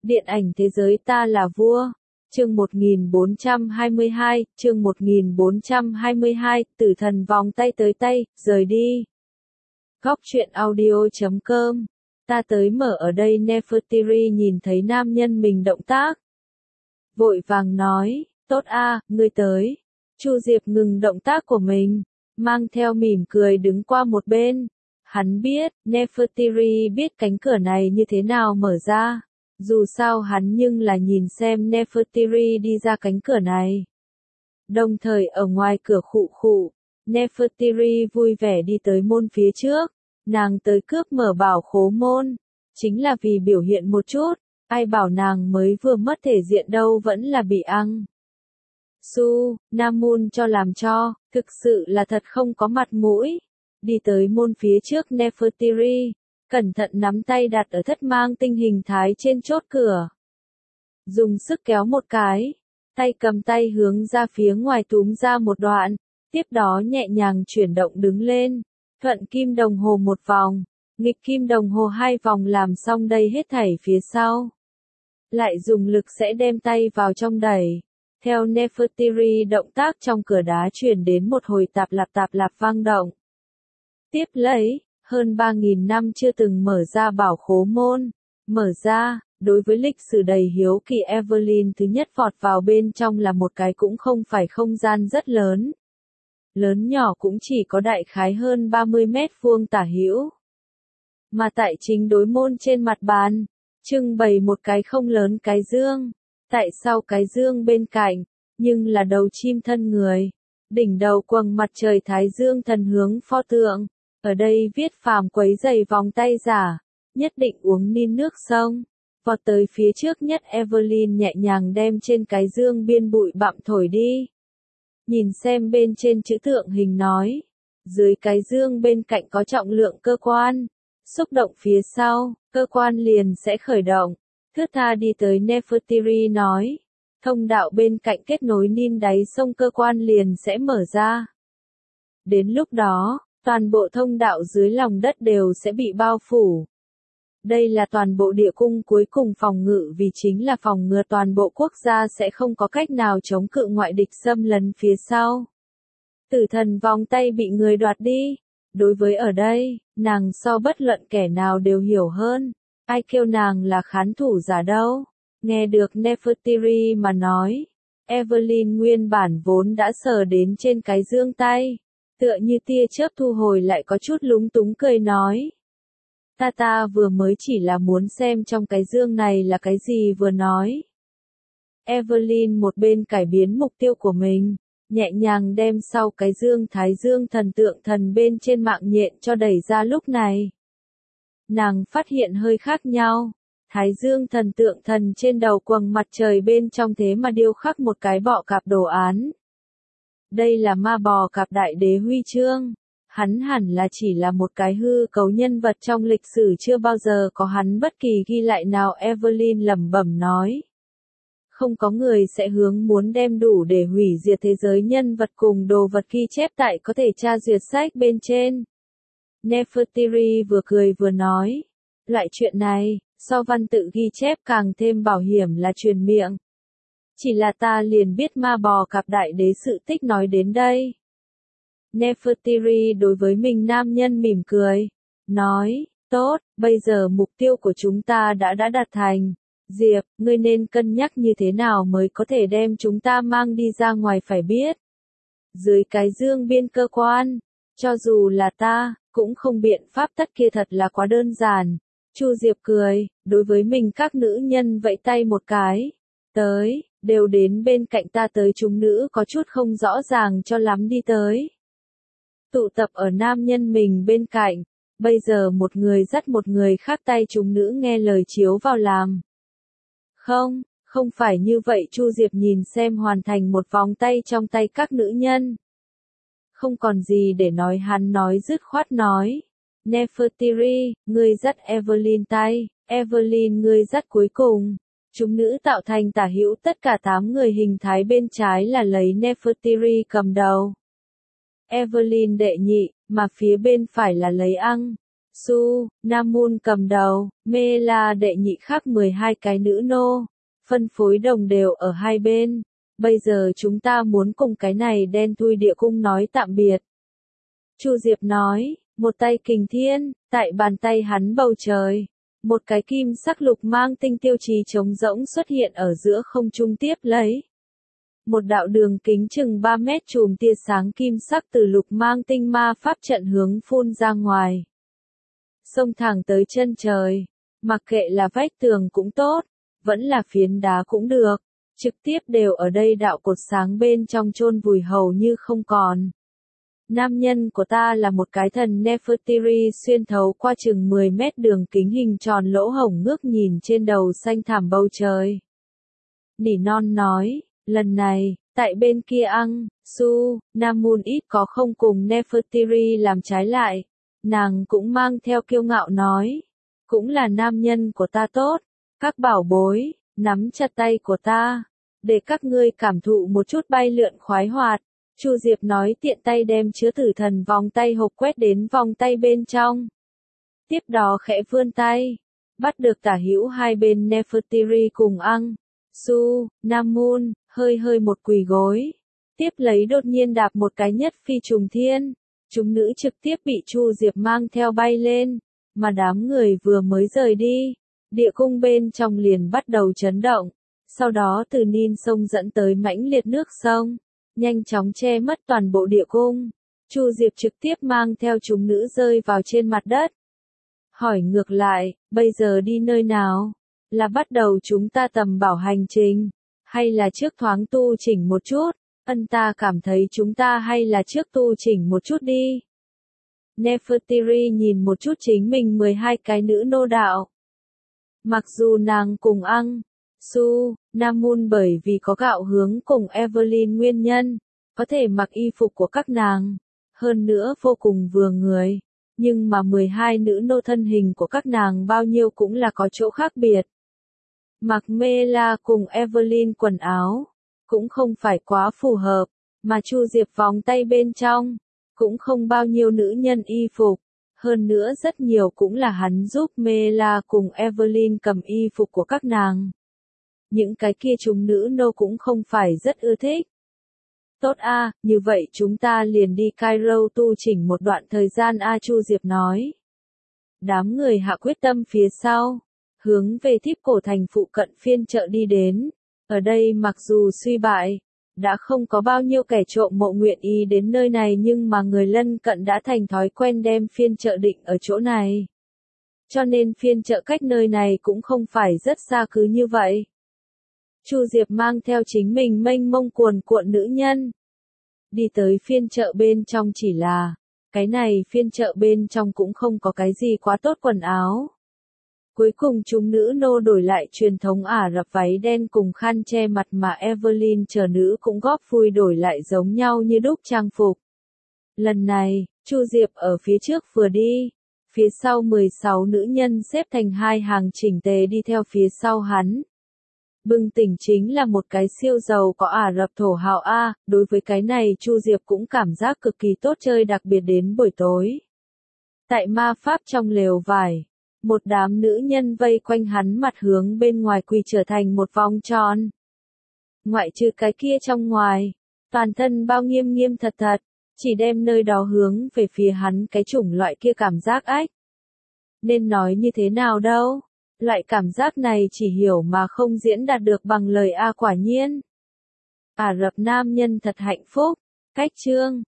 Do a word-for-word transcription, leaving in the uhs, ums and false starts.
Điện ảnh thế giới ta là vua. Chương một nghìn bốn trăm hai mươi hai, chương một nghìn bốn trăm hai mươi hai, tử thần vòng tay tới tay, rời đi. Góc truyện audio chấm com. Ta tới mở ở đây. Nefertiti nhìn thấy nam nhân mình động tác, vội vàng nói, tốt a, ngươi tới. Chu Diệp ngừng động tác của mình, mang theo mỉm cười đứng qua một bên. Hắn biết, Nefertiti biết cánh cửa này như thế nào mở ra. Dù sao hắn nhưng là nhìn xem Nefertiti đi ra cánh cửa này. Đồng thời ở ngoài cửa khụ khụ, Nefertiti vui vẻ đi tới môn phía trước. Nàng tới cướp mở bảo khố môn, chính là vì biểu hiện một chút. Ai bảo nàng mới vừa mất thể diện đâu vẫn là bị ăn. Su, Namun cho làm cho, thực sự là thật không có mặt mũi. Đi tới môn phía trước Nefertiti, cẩn thận nắm tay đặt ở thất mang tinh hình thái trên chốt cửa. Dùng sức kéo một cái, tay cầm tay hướng ra phía ngoài túm ra một đoạn, tiếp đó nhẹ nhàng chuyển động đứng lên, thuận kim đồng hồ một vòng, nghịch kim đồng hồ hai vòng làm xong đây hết thảy phía sau. Lại dùng lực sẽ đem tay vào trong đẩy. Theo Nefertiti động tác trong cửa đá truyền đến một hồi tạp lạp tạp lạp vang động. Tiếp lấy, hơn ba nghìn năm chưa từng mở ra bảo khố môn, mở ra, đối với lịch sử đầy hiếu kỳ Evelyn thứ nhất vọt vào bên trong là một cái cũng không phải không gian rất lớn. Lớn nhỏ cũng chỉ có đại khái hơn ba mươi mét vuông tả hữu. Mà tại chính đối môn trên mặt bàn, trưng bày một cái không lớn cái dương. Tại sau cái dương bên cạnh, nhưng là đầu chim thân người. Đỉnh đầu quầng mặt trời thái dương thần hướng pho tượng. Ở đây viết phàm quấy giày vòng tay giả, nhất định uống nín nước sông. Vọt tới phía trước nhất Evelyn nhẹ nhàng đem trên cái dương biên bụi bặm thổi đi. Nhìn xem bên trên chữ tượng hình nói. Dưới cái dương bên cạnh có trọng lượng cơ quan. Xúc động phía sau, cơ quan liền sẽ khởi động. Thướt tha đi tới Nefertiti nói. Thông đạo bên cạnh kết nối nín đáy sông cơ quan liền sẽ mở ra. Đến lúc đó, toàn bộ thông đạo dưới lòng đất đều sẽ bị bao phủ. Đây là toàn bộ địa cung cuối cùng phòng ngự vì chính là phòng ngừa toàn bộ quốc gia sẽ không có cách nào chống cự ngoại địch xâm lấn phía sau. Tử thần vòng tay bị người đoạt đi. Đối với ở đây, nàng so bất luận kẻ nào đều hiểu hơn. Ai kêu nàng là khán thủ giả đâu. Nghe được Nefertiti mà nói. Evelyn nguyên bản vốn đã sờ đến trên cái dương tay. Tựa như tia chớp thu hồi lại có chút lúng túng cười nói. Ta ta vừa mới chỉ là muốn xem trong cái dương này là cái gì vừa nói. Evelyn một bên cải biến mục tiêu của mình, nhẹ nhàng đem sau cái dương thái dương thần tượng thần bên trên mạng nhện cho đẩy ra lúc này. Nàng phát hiện hơi khác nhau. Thái dương thần tượng thần trên đầu quầng mặt trời bên trong thế mà điêu khắc một cái bọ cạp đồ án. Đây là ma bò cạp đại đế huy chương. Hắn hẳn là chỉ là một cái hư cấu nhân vật trong lịch sử chưa bao giờ có hắn bất kỳ ghi lại nào. Evelyn lẩm bẩm nói. Không có người sẽ hướng muốn đem đủ để hủy diệt thế giới nhân vật cùng đồ vật ghi chép tại có thể tra duyệt sách bên trên. Nefertiti vừa cười vừa nói. Loại chuyện này, so văn tự ghi chép càng thêm bảo hiểm là truyền miệng. Chỉ là ta liền biết ma bò cạp đại đế sự tích nói đến đây. Nefertiti đối với mình nam nhân mỉm cười. Nói, tốt, bây giờ mục tiêu của chúng ta đã đã đạt thành. Diệp, ngươi nên cân nhắc như thế nào mới có thể đem chúng ta mang đi ra ngoài phải biết. Dưới cái dương biên cơ quan, cho dù là ta, cũng không biện pháp tất kia thật là quá đơn giản. Chu Diệp cười, đối với mình các nữ nhân vẫy tay một cái. Tới, đều đến bên cạnh ta tới chúng nữ có chút không rõ ràng cho lắm đi tới. Tụ tập ở nam nhân mình bên cạnh, bây giờ một người dắt một người khác tay chúng nữ nghe lời chiếu vào làm. Không, không phải như vậy. Chu Diệp nhìn xem hoàn thành một vòng tay trong tay các nữ nhân. Không còn gì để nói hắn nói dứt khoát nói. Nefertiti, ngươi dắt Evelyn tay, Evelyn ngươi dắt cuối cùng. Chúng nữ tạo thành tả hữu tất cả tám người hình thái bên trái là lấy Nefertiti cầm đầu. Evelyn đệ nhị, mà phía bên phải là lấy Ang. Su, Namun cầm đầu, Mê La đệ nhị khác mười hai cái nữ nô, phân phối đồng đều ở hai bên. Bây giờ chúng ta muốn cùng cái này đen thui địa cung nói tạm biệt. Chu Diệp nói, một tay kình thiên, tại bàn tay hắn bầu trời. Một cái kim sắc lục mang tinh tiêu chí trống rỗng xuất hiện ở giữa không trung tiếp lấy. Một đạo đường kính chừng ba mét chùm tia sáng kim sắc từ lục mang tinh ma pháp trận hướng phun ra ngoài. Xông thẳng tới chân trời, mặc kệ là vách tường cũng tốt, vẫn là phiến đá cũng được, trực tiếp đều ở đây đạo cột sáng bên trong chôn vùi hầu như không còn. Nam nhân của ta là một cái thần Nefertiri xuyên thấu qua chừng mười mét đường kính hình tròn lỗ hổng ngước nhìn trên đầu xanh thảm bầu trời. Nỉ non nói, lần này, tại bên kia Ang, Su, Namun ít có không cùng Nefertiri làm trái lại. Nàng cũng mang theo kiêu ngạo nói, cũng là nam nhân của ta tốt, các bảo bối, nắm chặt tay của ta, để các ngươi cảm thụ một chút bay lượn khoái hoạt. Chu Diệp nói tiện tay đem chứa tử thần vòng tay hộp quét đến vòng tay bên trong. Tiếp đó khẽ vươn tay, bắt được tả hữu hai bên Nefertiri cùng Ang, Su, Namun, hơi hơi một quỳ gối. Tiếp lấy đột nhiên đạp một cái nhất phi trùng thiên. Chúng nữ trực tiếp bị Chu Diệp mang theo bay lên, mà đám người vừa mới rời đi, địa cung bên trong liền bắt đầu chấn động, sau đó từ Nin sông dẫn tới mãnh liệt nước sông, nhanh chóng che mất toàn bộ địa cung. Chu Diệp trực tiếp mang theo chúng nữ rơi vào trên mặt đất. Hỏi ngược lại, bây giờ đi nơi nào? Là bắt đầu chúng ta tầm bảo hành trình, hay là trước thoáng tu chỉnh một chút? Ân ta cảm thấy chúng ta hay là trước tu chỉnh một chút đi. Nefertiri nhìn một chút chính mình mười hai cái nữ nô đạo. Mặc dù nàng cùng Ang, Su, Namun bởi vì có gạo hướng cùng Evelyn nguyên nhân, có thể mặc y phục của các nàng, hơn nữa vô cùng vừa người, nhưng mà mười hai nữ nô thân hình của các nàng bao nhiêu cũng là có chỗ khác biệt. Mặc Mê La cùng Evelyn quần áo, cũng không phải quá phù hợp, mà Chu Diệp vòng tay bên trong, cũng không bao nhiêu nữ nhân y phục, hơn nữa rất nhiều cũng là hắn giúp Mê La cùng Evelyn cầm y phục của các nàng. Những cái kia chúng nữ nô cũng không phải rất ưa thích. Tốt a, như vậy chúng ta liền đi Cairo tu chỉnh một đoạn thời gian a Chu Diệp nói. Đám người hạ quyết tâm phía sau, hướng về Thiếp Cổ Thành phụ cận phiên chợ đi đến. Ở đây mặc dù suy bại, đã không có bao nhiêu kẻ trộm mộ nguyện ý đến nơi này nhưng mà người lân cận đã thành thói quen đem phiên chợ định ở chỗ này. Cho nên phiên chợ cách nơi này cũng không phải rất xa cứ như vậy. Chu Diệp mang theo chính mình mênh mông cuồn cuộn nữ nhân. Đi tới phiên chợ bên trong chỉ là, cái này phiên chợ bên trong cũng không có cái gì quá tốt quần áo. Cuối cùng chúng nữ nô đổi lại truyền thống Ả Rập váy đen cùng khăn che mặt mà Evelyn chờ nữ cũng góp vui đổi lại giống nhau như đúc trang phục. Lần này, Chu Diệp ở phía trước vừa đi, phía sau mười sáu nữ nhân xếp thành hai hàng chỉnh tề đi theo phía sau hắn. Bừng tỉnh chính là một cái siêu giàu có Ả Rập thổ hào A, đối với cái này Chu Diệp cũng cảm giác cực kỳ tốt chơi đặc biệt đến buổi tối. Tại ma pháp trong lều vải, một đám nữ nhân vây quanh hắn mặt hướng bên ngoài quỳ trở thành một vòng tròn. Ngoại trừ cái kia trong ngoài, toàn thân bao nghiêm nghiêm thật thật, chỉ đem nơi đó hướng về phía hắn cái chủng loại kia cảm giác ách. Nên nói như thế nào đâu, loại cảm giác này chỉ hiểu mà không diễn đạt được bằng lời A quả nhiên. Ả Rập nam nhân thật hạnh phúc, cách chương.